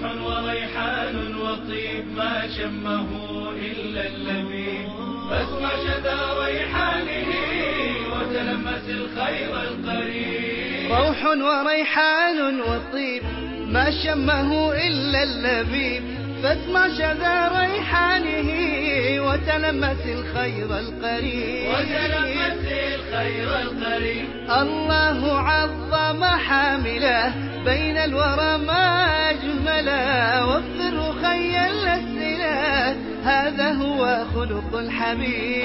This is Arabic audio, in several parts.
وريحان وطيب ما شمه إلا اللبيب، فاسمع شذا ريحانه وتلمس الخير القريب. روح وريحان وطيب ما شمه إلا اللبيب، فاسمع شذا ريحانه وتلمس الخير القريب. الله عظم حامله بين الورى ما أجمله، وفر خي الأسئلة هذا هو خلق الحبيب.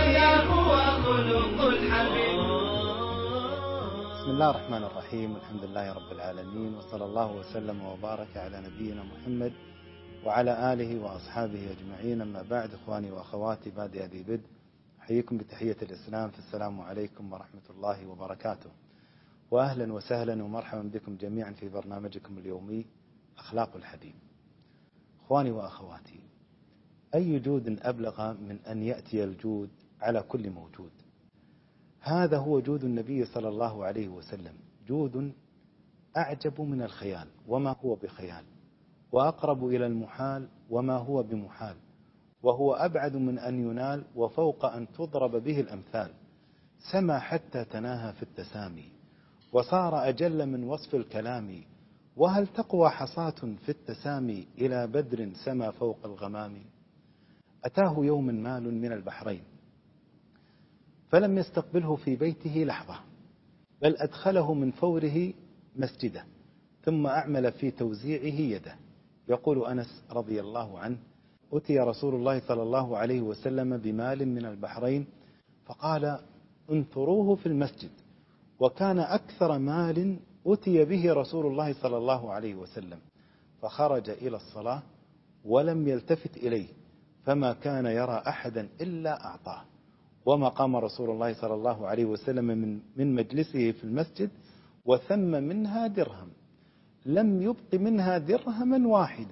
بسم الله الرحمن الرحيم، والحمد لله رب العالمين، وصلى الله وسلم وبارك على نبينا محمد وعلى آله وأصحابه أجمعين. أما بعد، إخواني وأخواتي بادئ ذي بدء، أحييكم بتحية الإسلام، فالسلام عليكم ورحمة الله وبركاته، وأهلا وسهلا ومرحبا بكم جميعا في برنامجكم اليومي أخلاق الحبيب. إخواني وأخواتي، أي جود أبلغ من أن يأتي الجود على كل موجود؟ هذا هو جود النبي صلى الله عليه وسلم، جود أعجب من الخيال وما هو بخيال، وأقرب إلى المحال وما هو بمحال، وهو أبعد من أن ينال وفوق أن تضرب به الأمثال. سما حتى تناهى في التسامي، وصار أجل من وصف الكلام. وهل تقوى حصاة في التسامي إلى بدر سما فوق الغمام؟ أتاه يوم مال من البحرين، فلم يستقبله في بيته لحظة، بل أدخله من فوره مسجده، ثم أعمل في توزيعه يده. يقول أنس رضي الله عنه: أتي رسول الله صلى الله عليه وسلم بمال من البحرين، فقال: انثروه في المسجد. وكان أكثر مال أتي به رسول الله صلى الله عليه وسلم، فخرج إلى الصلاة ولم يلتفت إليه، فما كان يرى أحدا إلا أعطاه. وما قام رسول الله صلى الله عليه وسلم من مجلسه في المسجد وثم منها درهم، لم يبق منها درهما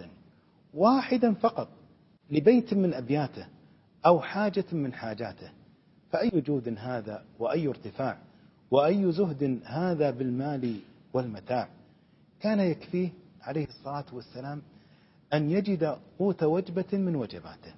واحدا فقط، لبيت من أبياته أو حاجة من حاجاته. فأي جود هذا، وأي ارتفاع، وأي زهد هذا بالمال والمتاع. كان يكفيه عليه الصلاة والسلام أن يجد قوت وجبة من وجباته،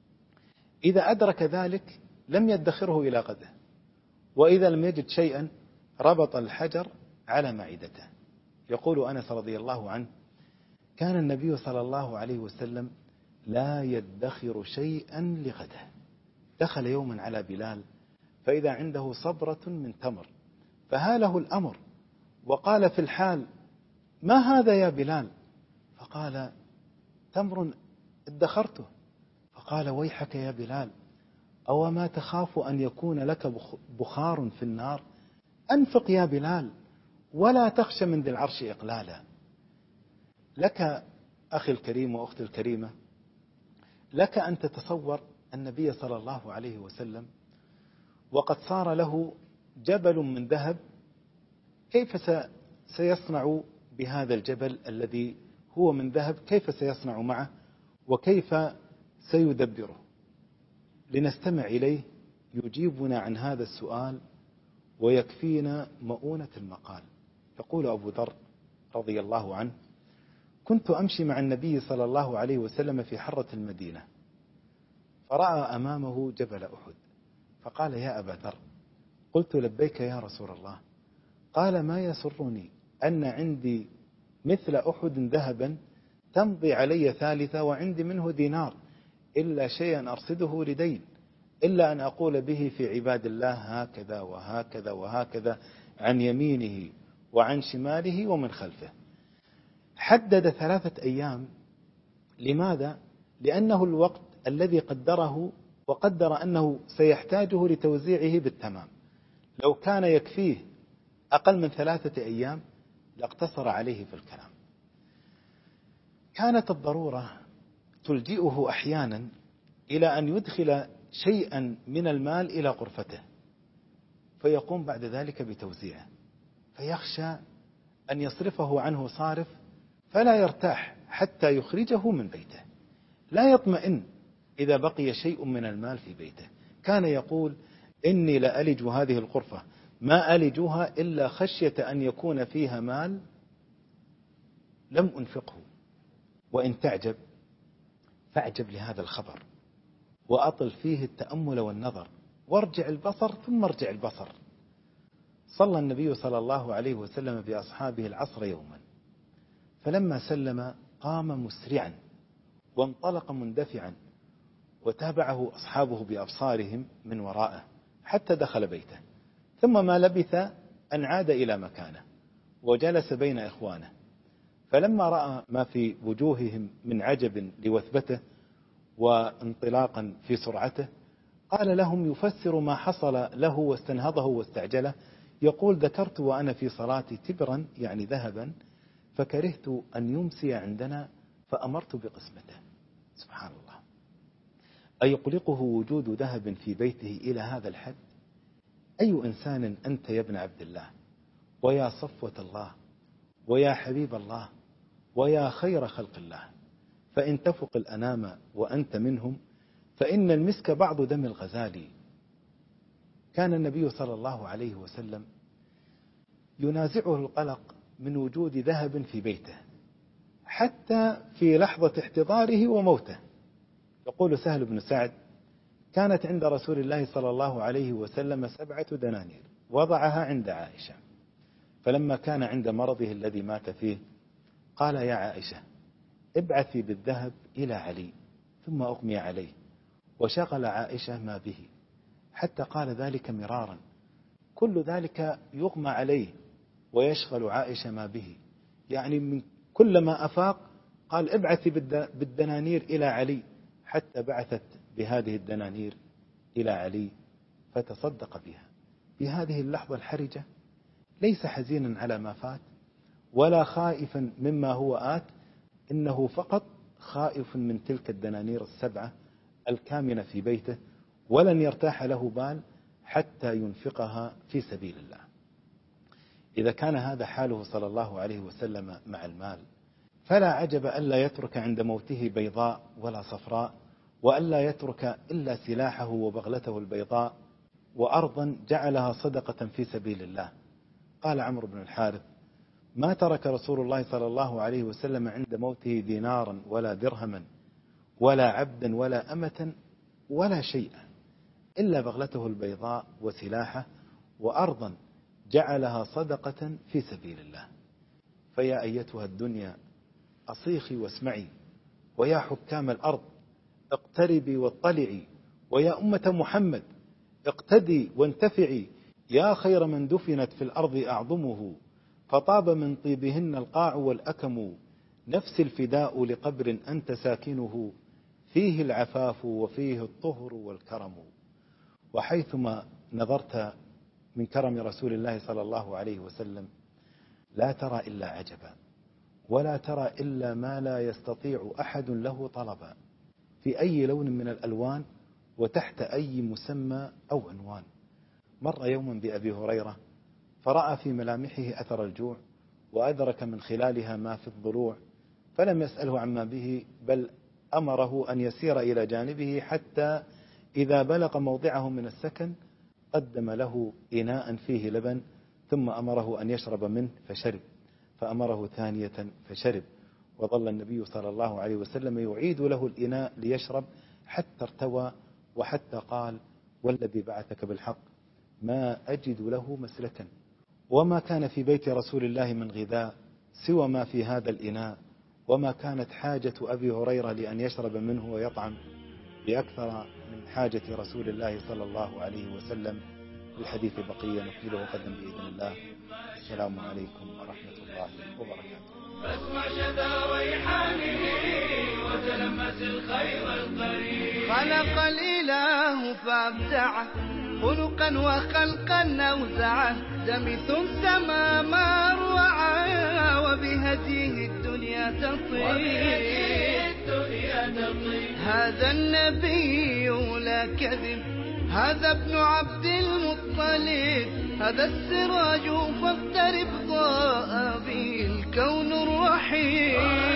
إذا أدرك ذلك لم يدخره إلى غده، وإذا لم يجد شيئا ربط الحجر على معدته. يقول أنس رضي الله عنه: كان النبي صلى الله عليه وسلم لا يدخر شيئا لغده. دخل يوما على بلال فإذا عنده صبرة من تمر، فهاله الأمر وقال في الحال: ما هذا يا بلال؟ فقال: تمر ادخرته. فقال: ويحك يا بلال، أو ما تخاف أن يكون لك بخار في النار؟ أنفق يا بلال ولا تخشى من ذي العرش إقلالا. لك أخي الكريم وأختي الكريمة، لك أن تتصور النبي صلى الله عليه وسلم وقد صار له جبل من ذهب، كيف سيصنع بهذا الجبل الذي هو من ذهب؟ كيف سيصنع معه وكيف سيدبره؟ لنستمع إليه يجيبنا عن هذا السؤال ويكفينا مؤونة المقال. يقول أبو ذر رضي الله عنه: كنت أمشي مع النبي صلى الله عليه وسلم في حرة المدينة، فرأى أمامه جبل أحد، فقال: يا أبا ذر. قلت: لبيك يا رسول الله. قال: ما يسرني أن عندي مثل أحد ذهبا تمضي علي ثالثة، وعندي منه دينار، إلا شيئا أرصده لدين، إلا أن أقول به في عباد الله هكذا وهكذا وهكذا، عن يمينه وعن شماله ومن خلفه. حدد 3 أيام. لماذا؟ لأنه الوقت الذي قدره، وقدر أنه سيحتاجه لتوزيعه بالتمام. لو كان يكفيه أقل من 3 أيام لاقتصر عليه في الكلام. كانت الضرورة تلجئه أحيانا إلى أن يدخل شيئا من المال إلى غرفته، فيقوم بعد ذلك بتوزيعه، فيخشى أن يصرفه عنه صارف فلا يرتاح حتى يخرجه من بيته، لا يطمئن إذا بقي شيء من المال في بيته. كان يقول: إني لألج هذه الغرفة، ما ألجها إلا خشية أن يكون فيها مال لم أنفقه. وإن تعجب فاعجب لهذا الخبر وأطل فيه التأمل والنظر، وارجع البصر ثم ارجع البصر. صلى النبي صلى الله عليه وسلم بأصحابه العصر يوما، فلما سلم قام مسرعا وانطلق مندفعا، وتابعه أصحابه بأبصارهم من وراءه حتى دخل بيته، ثم ما لبث أن عاد إلى مكانه وجلس بين إخوانه، فلما رأى ما في وجوههم من عجب لوثبته وانطلاقا في سرعته، قال لهم يفسر ما حصل له واستنهضه واستعجله، يقول: ذكرت وأنا في صلاتي تبرا يعني ذهبا، فكرهت أن يمسي عندنا فأمرت بقسمته. سبحان الله، أيقلقه وجود ذهب في بيته إلى هذا الحد؟ أي إنسان أنت يا ابن عبد الله، ويا صفوة الله، ويا حبيب الله، ويا خير خلق الله، فإن تفق الأنام وأنت منهم فإن المسك بعض دم الغزال. كان النبي صلى الله عليه وسلم ينازعه القلق من وجود ذهب في بيته حتى في لحظة احتضاره وموته. يقول سهل بن سعد: كانت عند رسول الله صلى الله عليه وسلم 7 دنانير وضعها عند عائشة، فلما كان عند مرضه الذي مات فيه قال: يا عائشة ابعثي بالذهب إلى علي ثم أغمي عليه، وشغل عائشة ما به حتى قال ذلك مرارا، كل ذلك يغمى عليه ويشغل عائشة ما به، يعني من كل ما أفاق قال: ابعثي بالدنانير إلى علي، حتى بعثت بهذه الدنانير إلى علي فتصدق بها. في هذه اللحظة الحرجة ليس حزينا على ما فات ولا خائفا مما هو آت، إنه فقط خائف من تلك الدنانير 7 الكامنة في بيته، ولن يرتاح له بال حتى ينفقها في سبيل الله. إذا كان هذا حاله صلى الله عليه وسلم مع المال، فلا عجب ألا يترك عند موته بيضاء ولا صفراء، وألا يترك إلا سلاحه وبغلته البيضاء وأرضا جعلها صدقة في سبيل الله. قال عمرو بن الحارث: ما ترك رسول الله صلى الله عليه وسلم عند موته دينارا ولا درهما ولا عبدا ولا أمة ولا شيئا إلا بغلته البيضاء وسلاحه وأرضا جعلها صدقة في سبيل الله. فيا أيتها الدنيا أصيخي واسمعي، ويا حكام الأرض اقتربي واطلعي، ويا أمة محمد اقتدي وانتفعي، يا خير من دفنت في الأرض أعظمه، فطاب من طيبهن القاع والأكم، نفس الفداء لقبر أنت ساكنه، فيه العفاف وفيه الطهر والكرم. وحيثما نظرت من كرم رسول الله صلى الله عليه وسلم لا ترى إلا عجبا، ولا ترى إلا ما لا يستطيع أحد له طلبا، في أي لون من الألوان وتحت أي مسمى أو عنوان. مر يوما بأبي هريرة فرأى في ملامحه أثر الجوع، وأدرك من خلالها ما في الضلوع، فلم يسأله عما به، بل أمره أن يسير إلى جانبه حتى إذا بلغ موضعه من السكن قدم له إناء فيه لبن، ثم أمره أن يشرب منه فشرب، فأمره ثانية فشرب، وظل النبي صلى الله عليه وسلم يعيد له الإناء ليشرب حتى ارتوى، وحتى قال: والذي بعثك بالحق ما أجد له مسلكا. وما كان في بيت رسول الله من غذاء سوى ما في هذا الإناء، وما كانت حاجة أبي هريرة لأن يشرب منه ويطعم بأكثر من حاجة رسول الله صلى الله عليه وسلم. الحديث بقية نكمله غدا بإذن الله. السلام عليكم ورحمة الله وبركاته. فاسمع شذا ريحانه وتلمس الخير القريب. خلق الإله فابدعه خلقا وخلقا أوزعه، دمث السما ما روعه، وبهديه الدنيا تطيب. هذا النبي لا كذب، هذا ابن عبد المطلب، هذا السراج فاقترب ضاء به الكون الرحيم.